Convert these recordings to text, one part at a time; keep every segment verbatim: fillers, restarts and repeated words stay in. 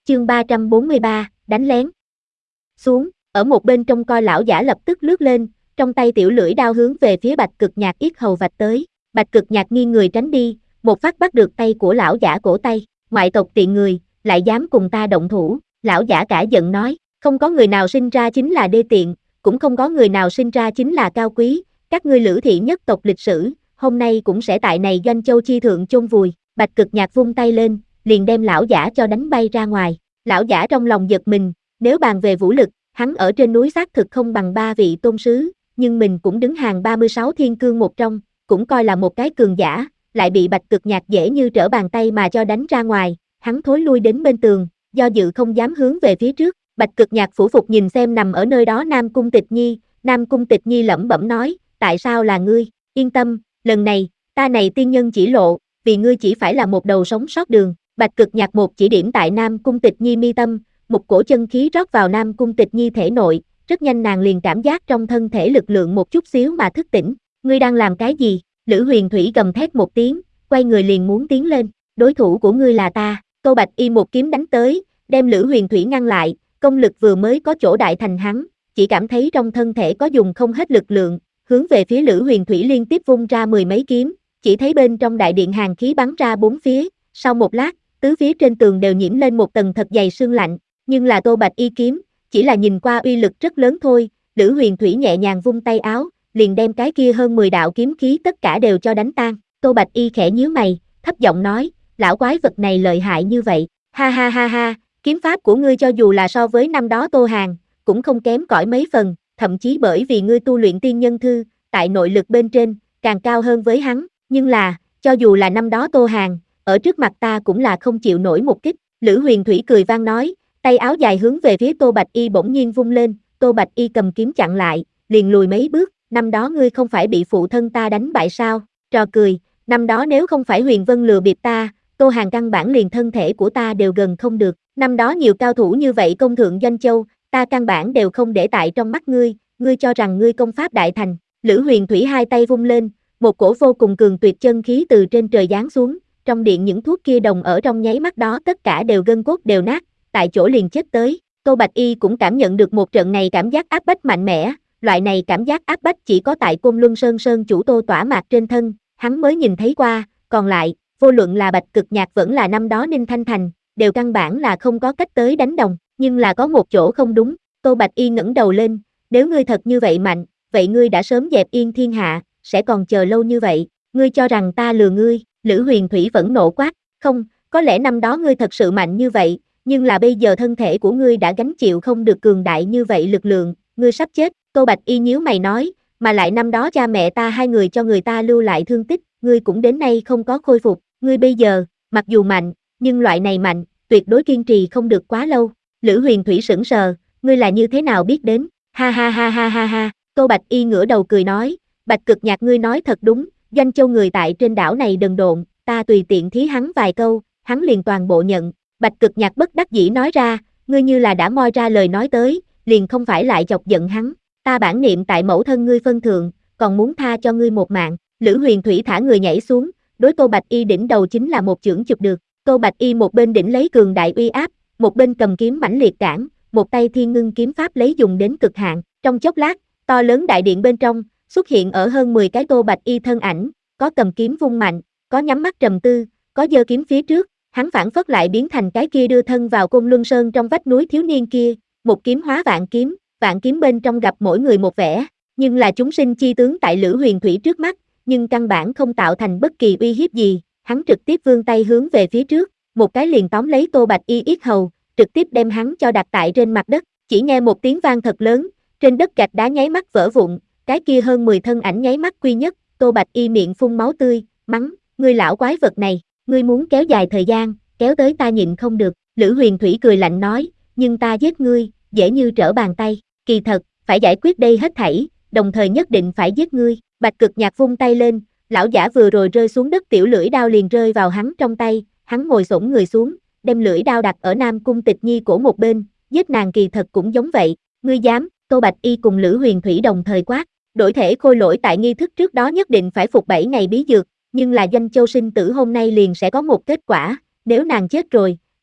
chương ba trăm bốn mươi ba, đánh lén. Xuống, ở một bên trong coi lão giả lập tức lướt lên, trong tay tiểu lưỡi đao hướng về phía Bạch Cực Nhạc yết hầu vạch tới. Bạch Cực Nhạc nghiêng người tránh đi, một phát bắt được tay của lão giả cổ tay. Ngoại tộc tiện người, lại dám cùng ta động thủ. Lão giả cả giận nói, không có người nào sinh ra chính là đê tiện, cũng không có người nào sinh ra chính là cao quý. Các ngươi Lữ thị nhất tộc lịch sử, hôm nay cũng sẽ tại này Doanh Châu chi thượng chôn vùi. Bạch Cực Nhạc vung tay lên, liền đem lão giả cho đánh bay ra ngoài. Lão giả trong lòng giật mình, nếu bàn về vũ lực, hắn ở trên núi xác thực không bằng ba vị tôn sứ, nhưng mình cũng đứng hàng ba mươi sáu thiên cương một trong, cũng coi là một cái cường giả, lại bị Bạch Cực Nhạc dễ như trở bàn tay mà cho đánh ra ngoài. Hắn thối lui đến bên tường, do dự không dám hướng về phía trước. Bạch Cực Nhạc phủ phục nhìn xem nằm ở nơi đó Nam Cung Tịch Nhi, Nam Cung Tịch Nhi lẩm bẩm nói, tại sao là ngươi? Yên tâm, lần này, ta này tiên nhân chỉ lộ, vì ngươi chỉ phải là một đầu sống sót đường. Bạch Cực Nhạc một chỉ điểm tại Nam Cung Tịch Nhi mi tâm, một cổ chân khí rót vào Nam Cung Tịch Nhi thể nội, rất nhanh nàng liền cảm giác trong thân thể lực lượng một chút xíu mà thức tỉnh. Ngươi đang làm cái gì? Lữ Huyền Thủy gầm thét một tiếng, quay người liền muốn tiến lên. Đối thủ của ngươi là ta. Tô Bạch Y một kiếm đánh tới, đem Lữ Huyền Thủy ngăn lại, công lực vừa mới có chỗ đại thành hắn, chỉ cảm thấy trong thân thể có dùng không hết lực lượng, hướng về phía Lữ Huyền Thủy liên tiếp vung ra mười mấy kiếm, chỉ thấy bên trong đại điện hàn khí bắn ra bốn phía, sau một lát, tứ phía trên tường đều nhiễm lên một tầng thật dày sương lạnh, nhưng là Tô Bạch Y kiếm, chỉ là nhìn qua uy lực rất lớn thôi. Lữ Huyền Thủy nhẹ nhàng vung tay áo, liền đem cái kia hơn mười đạo kiếm khí tất cả đều cho đánh tan. Tô Bạch Y khẽ nhíu mày, thấp giọng nói, lão quái vật này lợi hại như vậy, ha ha ha ha, kiếm pháp của ngươi cho dù là so với năm đó Tô Hàn, cũng không kém cỏi mấy phần, thậm chí bởi vì ngươi tu luyện tiên nhân thư, tại nội lực bên trên, càng cao hơn với hắn, nhưng là, cho dù là năm đó Tô Hàn, ở trước mặt ta cũng là không chịu nổi một kích. Lữ Huyền Thủy cười vang nói, tay áo dài hướng về phía Tô Bạch Y bỗng nhiên vung lên, Tô Bạch Y cầm kiếm chặn lại, liền lùi mấy bước, năm đó ngươi không phải bị phụ thân ta đánh bại sao? Trò cười, năm đó nếu không phải Huyền Vân lừa bịp ta, Tô Hàn căn bản liền thân thể của ta đều gần không được, năm đó nhiều cao thủ như vậy công thượng Doanh Châu, ta căn bản đều không để tại trong mắt ngươi, ngươi cho rằng ngươi công pháp đại thành. Lữ Huyền Thủy hai tay vung lên, một cổ vô cùng cường tuyệt chân khí từ trên trời giáng xuống, trong điện những thuốc kia đồng ở trong nháy mắt đó tất cả đều gân cốt đều nát, tại chỗ liền chết tới. Tô Bạch Y cũng cảm nhận được một trận này cảm giác áp bách mạnh mẽ, loại này cảm giác áp bách chỉ có tại Côn Luân Sơn Sơn chủ Tô Tỏa Mạc trên thân, hắn mới nhìn thấy qua, còn lại, vô luận là Bạch Cực Nhạc vẫn là năm đó Ninh Thanh Thành, đều căn bản là không có cách tới đánh đồng, nhưng là có một chỗ không đúng. Tô Bạch Y ngẩng đầu lên, nếu ngươi thật như vậy mạnh, vậy ngươi đã sớm dẹp yên thiên hạ, sẽ còn chờ lâu như vậy, ngươi cho rằng ta lừa ngươi? Lữ Huyền Thủy vẫn nộ quát, không, có lẽ năm đó ngươi thật sự mạnh như vậy, nhưng là bây giờ thân thể của ngươi đã gánh chịu không được cường đại như vậy lực lượng, ngươi sắp chết. Tô Bạch Y nhíu mày nói, mà lại năm đó cha mẹ ta hai người cho người ta lưu lại thương tích, ngươi cũng đến nay không có khôi phục, ngươi bây giờ, mặc dù mạnh, nhưng loại này mạnh, tuyệt đối kiên trì không được quá lâu. Lữ Huyền Thủy sững sờ, ngươi là như thế nào biết đến? Ha ha ha ha ha ha, Tô Bạch Y ngửa đầu cười nói, Bạch Cực Nhạc ngươi nói thật đúng, Doanh Châu người tại trên đảo này đần độn, ta tùy tiện thí hắn vài câu, hắn liền toàn bộ nhận. Bạch Cực Nhạc bất đắc dĩ nói ra, ngươi như là đã moi ra lời nói tới, liền không phải lại chọc giận hắn, ta bản niệm tại mẫu thân ngươi phân thượng, còn muốn tha cho ngươi một mạng. Lữ Huyền Thủy thả người nhảy xuống, đối Tô Bạch Y đỉnh đầu chính là một chưởng chụp được. Tô Bạch Y một bên đỉnh lấy cường đại uy áp, một bên cầm kiếm mãnh liệt cản, một tay thiên ngưng kiếm pháp lấy dùng đến cực hạn. Trong chốc lát, to lớn đại điện bên trong, xuất hiện ở hơn mười cái Tô Bạch Y thân ảnh, có cầm kiếm vung mạnh, có nhắm mắt trầm tư, có giơ kiếm phía trước, hắn phản phất lại biến thành cái kia đưa thân vào Côn Luân Sơn trong vách núi thiếu niên kia, một kiếm hóa vạn kiếm, vạn kiếm bên trong gặp mỗi người một vẻ, nhưng là chúng sinh chi tướng tại Lữ Huyền Thủy trước mắt, nhưng căn bản không tạo thành bất kỳ uy hiếp gì, hắn trực tiếp vươn tay hướng về phía trước, một cái liền tóm lấy Tô Bạch Y yết hầu, trực tiếp đem hắn cho đặt tại trên mặt đất, chỉ nghe một tiếng vang thật lớn, trên đất gạch đá nháy mắt vỡ vụn, cái kia hơn mười thân ảnh nháy mắt quy nhất, Tô Bạch Y miệng phun máu tươi, mắng, ngươi lão quái vật này, ngươi muốn kéo dài thời gian, kéo tới ta nhịn không được. Lữ Huyền Thủy cười lạnh nói, nhưng ta giết ngươi, dễ như trở bàn tay, kỳ thật, phải giải quyết đây hết thảy, đồng thời nhất định phải giết ngươi. Bạch Cực Nhạc vung tay lên, lão giả vừa rồi rơi xuống đất tiểu lưỡi đao liền rơi vào hắn trong tay, hắn ngồi xổm người xuống, đem lưỡi đao đặt ở Nam Cung Tịch Nhi cổ một bên, giết nàng kỳ thật cũng giống vậy, ngươi dám? Tô Bạch Y cùng Lữ Huyền Thủy đồng thời quát, đổi thể khôi lỗi tại nghi thức trước đó nhất định phải phục bảy ngày bí dược, nhưng là Doanh Châu sinh tử hôm nay liền sẽ có một kết quả, nếu nàng chết rồi, ngươi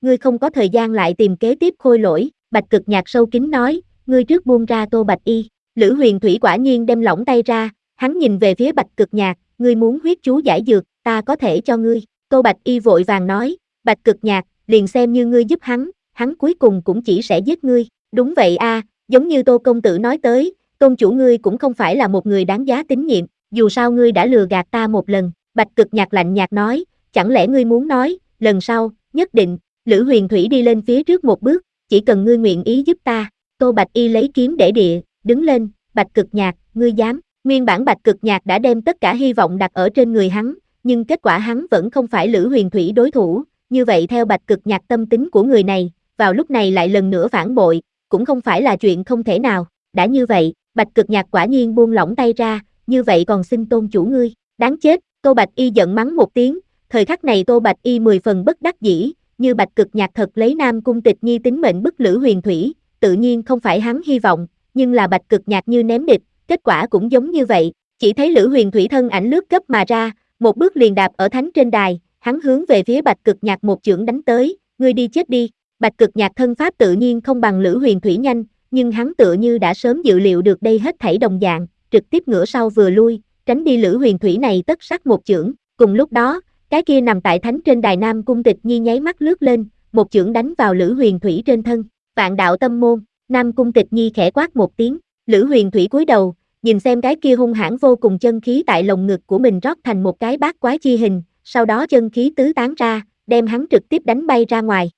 ngươi không có thời gian lại tìm kế tiếp khôi lỗi, Bạch Cực Nhạc sâu kín nói, ngươi trước buông ra Tô Bạch Y. Lữ Huyền Thủy quả nhiên đem lỏng tay ra, hắn nhìn về phía Bạch Cực Nhạc, ngươi muốn huyết chú giải dược, ta có thể cho ngươi. Tô Bạch Y vội vàng nói, Bạch Cực Nhạc, liền xem như ngươi giúp hắn, hắn cuối cùng cũng chỉ sẽ giết ngươi. Đúng vậy a, giống như Tô công tử nói tới, tôn chủ ngươi cũng không phải là một người đáng giá tín nhiệm, dù sao ngươi đã lừa gạt ta một lần. Bạch Cực Nhạc lạnh nhạt nói, chẳng lẽ ngươi muốn nói, lần sau, nhất định. Lữ Huyền Thủy đi lên phía trước một bước, chỉ cần ngươi nguyện ý giúp ta. Tô Bạch Y lấy kiếm để địa, đứng lên, Bạch Cực Nhạc, ngươi dám. Nguyên bản Bạch Cực Nhạc đã đem tất cả hy vọng đặt ở trên người hắn, nhưng kết quả hắn vẫn không phải Lữ Huyền Thủy đối thủ, như vậy theo Bạch Cực Nhạc tâm tính của người này, vào lúc này lại lần nữa phản bội, cũng không phải là chuyện không thể nào. Đã như vậy, Bạch Cực Nhạc quả nhiên buông lỏng tay ra, như vậy còn xin tôn chủ ngươi, đáng chết. Tô Bạch Y giận mắng một tiếng, thời khắc này Tô Bạch Y mười phần bất đắc dĩ, như Bạch Cực Nhạc thật lấy Nam Cung Tịch Nhi tính mệnh bức Lữ Huyền Thủy, tự nhiên không phải hắn hy vọng, nhưng là Bạch Cực Nhạc như ném địch, kết quả cũng giống như vậy. Chỉ thấy Lữ Huyền Thủy thân ảnh lướt gấp mà ra, một bước liền đạp ở thánh trên đài, hắn hướng về phía Bạch Cực Nhạc một chưởng đánh tới, ngươi đi chết đi. Bạch Cực Nhạc thân pháp tự nhiên không bằng Lữ Huyền Thủy nhanh, nhưng hắn tựa như đã sớm dự liệu được đây hết thảy đồng dạng, trực tiếp ngửa sau vừa lui, tránh đi Lữ Huyền Thủy này tất sắc một chưởng. Cùng lúc đó, cái kia nằm tại thánh trên đài Nam Cung Tịch Nhi nháy mắt lướt lên, một chưởng đánh vào Lữ Huyền Thủy trên thân. Vạn đạo tâm môn, Nam Cung Tịch Nhi khẽ quát một tiếng, Lữ Huyền Thủy cúi đầu, nhìn xem cái kia hung hãn vô cùng chân khí tại lồng ngực của mình rót thành một cái bát quái chi hình, sau đó chân khí tứ tán ra, đem hắn trực tiếp đánh bay ra ngoài.